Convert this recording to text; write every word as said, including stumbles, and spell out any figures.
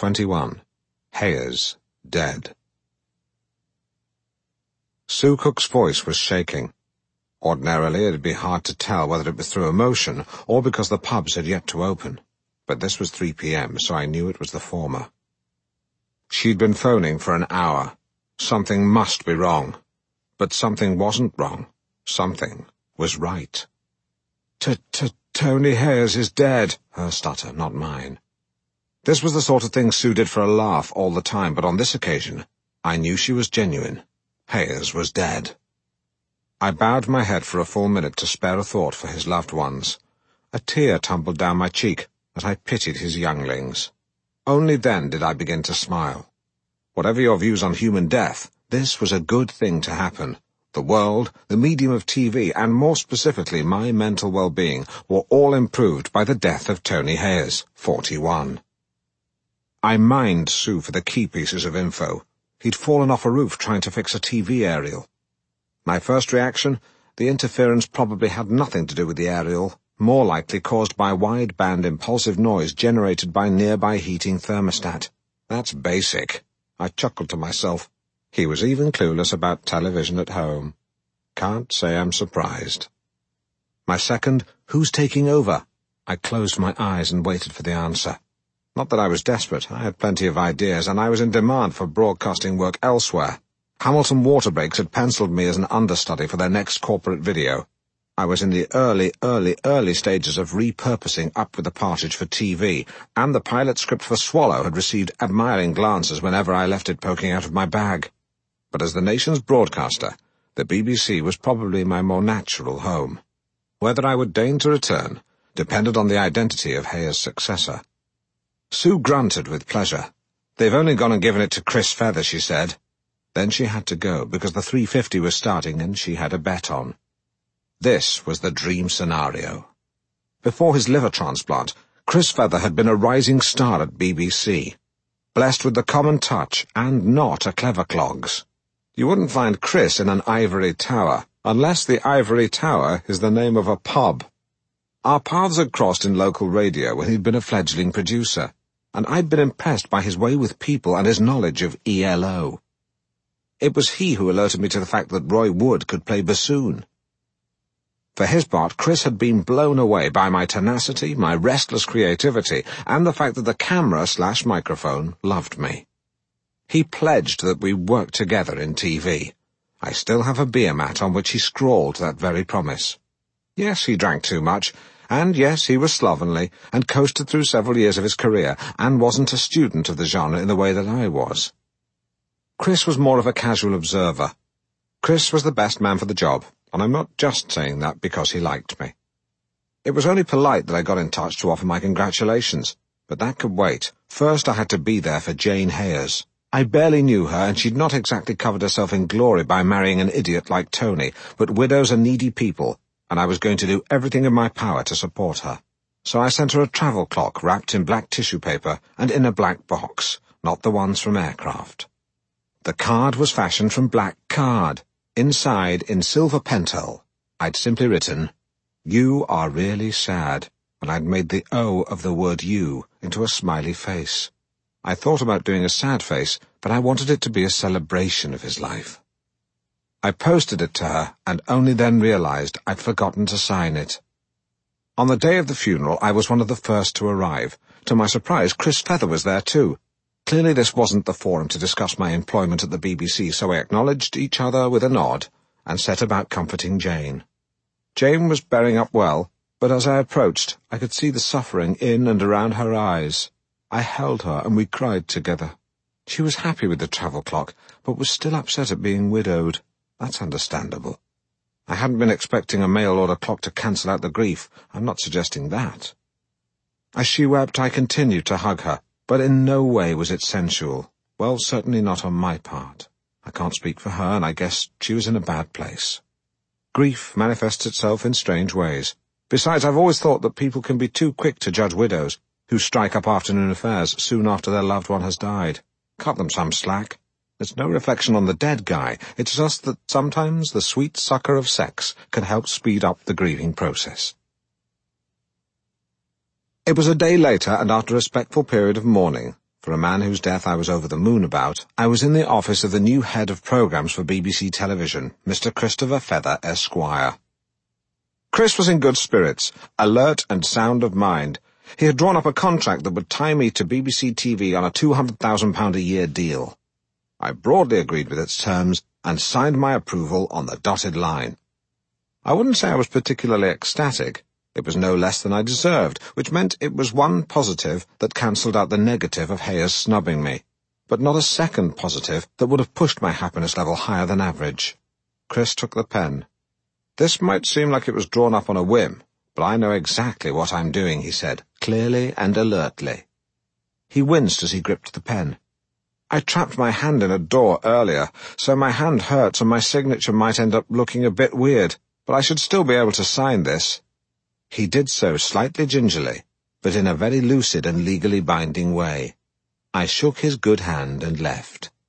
twenty-one. Hayes, dead. Sue Cook's voice was shaking. Ordinarily, it'd be hard to tell whether it was through emotion or because the pubs had yet to open, but this was three p m, so I knew it was the former. She'd been phoning for an hour. Something must be wrong. But something wasn't wrong. Something was right. T-t-Tony Hayes is dead, her stutter, not mine. This was the sort of thing Sue did for a laugh all the time, but on this occasion, I knew she was genuine. Hayes was dead. I bowed my head for a full minute to spare a thought for his loved ones. A tear tumbled down my cheek as I pitied his younglings. Only then did I begin to smile. Whatever your views on human death, this was a good thing to happen. The world, the medium of T V, and more specifically my mental well-being, were all improved by the death of Tony Hayes, forty-one. I mined Sue for the key pieces of info. He'd fallen off a roof trying to fix a T V aerial. My first reaction? The interference probably had nothing to do with the aerial, more likely caused by wideband impulsive noise generated by nearby heating thermostat. That's basic. I chuckled to myself. He was even clueless about television at home. Can't say I'm surprised. My second, who's taking over? I closed my eyes and waited for the answer. Not that I was desperate. I had plenty of ideas, and I was in demand for broadcasting work elsewhere. Hamilton Waterbreaks had penciled me as an understudy for their next corporate video. I was in the early, early, early stages of repurposing Up with the Partridge for T V, and the pilot script for Swallow had received admiring glances whenever I left it poking out of my bag. But as the nation's broadcaster, the B B C was probably my more natural home. Whether I would deign to return depended on the identity of Hayes' successor. Sue grunted with pleasure. They've only gone and given it to Chris Feather, she said. Then she had to go, because the three fifty was starting and she had a bet on. This was the dream scenario. Before his liver transplant, Chris Feather had been a rising star at B B C, blessed with the common touch and not a clever clogs. You wouldn't find Chris in an ivory tower, unless the ivory tower is the name of a pub. Our paths had crossed in local radio when he'd been a fledgling producer, and I'd been impressed by his way with people and his knowledge of E L O. It was he who alerted me to the fact that Roy Wood could play bassoon. For his part, Chris had been blown away by my tenacity, my restless creativity, and the fact that the camera slash microphone loved me. He pledged that we work together in T V. I still have a beer mat on which he scrawled that very promise. Yes, he drank too much, and yes, he was slovenly, and coasted through several years of his career, and wasn't a student of the genre in the way that I was. Chris was more of a casual observer. Chris was the best man for the job, and I'm not just saying that because he liked me. It was only polite that I got in touch to offer my congratulations, but that could wait. First I had to be there for Jane Hayes. I barely knew her, and she'd not exactly covered herself in glory by marrying an idiot like Tony, but widows are needy people, and I was going to do everything in my power to support her. So I sent her a travel clock wrapped in black tissue paper and in a black box, not the ones from aircraft. The card was fashioned from black card. Inside, in silver pentel, I'd simply written, "You are really sad," and I'd made the O of the word you into a smiley face. I thought about doing a sad face, but I wanted it to be a celebration of his life. I posted it to her, and only then realized I'd forgotten to sign it. On the day of the funeral, I was one of the first to arrive. To my surprise, Chris Feather was there too. Clearly this wasn't the forum to discuss my employment at the B B C, so we acknowledged each other with a nod, and set about comforting Jane. Jane was bearing up well, but as I approached, I could see the suffering in and around her eyes. I held her, and we cried together. She was happy with the travel clock, but was still upset at being widowed. That's understandable. I hadn't been expecting a mail-order clock to cancel out the grief. I'm not suggesting that. As she wept, I continued to hug her, but in no way was it sensual. Well, certainly not on my part. I can't speak for her, and I guess she was in a bad place. Grief manifests itself in strange ways. Besides, I've always thought that people can be too quick to judge widows, who strike up afternoon affairs soon after their loved one has died. Cut them some slack. It's no reflection on the dead guy. It's just that sometimes the sweet sucker of sex can help speed up the grieving process. It was a day later, and after a respectful period of mourning, For a man whose death I was over the moon about, I was in the office of the new head of programmes for B B C Television, Mister Christopher Feather, Esquire. Chris was in good spirits, alert and sound of mind. He had drawn up a contract that would tie me to B B C T V on a two hundred thousand pounds a year deal. I broadly agreed with its terms and signed my approval on the dotted line. I wouldn't say I was particularly ecstatic. It was no less than I deserved, which meant it was one positive that cancelled out the negative of Hayes snubbing me, but not a second positive that would have pushed my happiness level higher than average. Chris took the pen. "This might seem like it was drawn up on a whim, but I know exactly what I'm doing," he said, clearly and alertly. He winced as he gripped the pen. "I trapped my hand in a door earlier, so my hand hurts and my signature might end up looking a bit weird, but I should still be able to sign this." He did so slightly gingerly, but in a very lucid and legally binding way. I shook his good hand and left.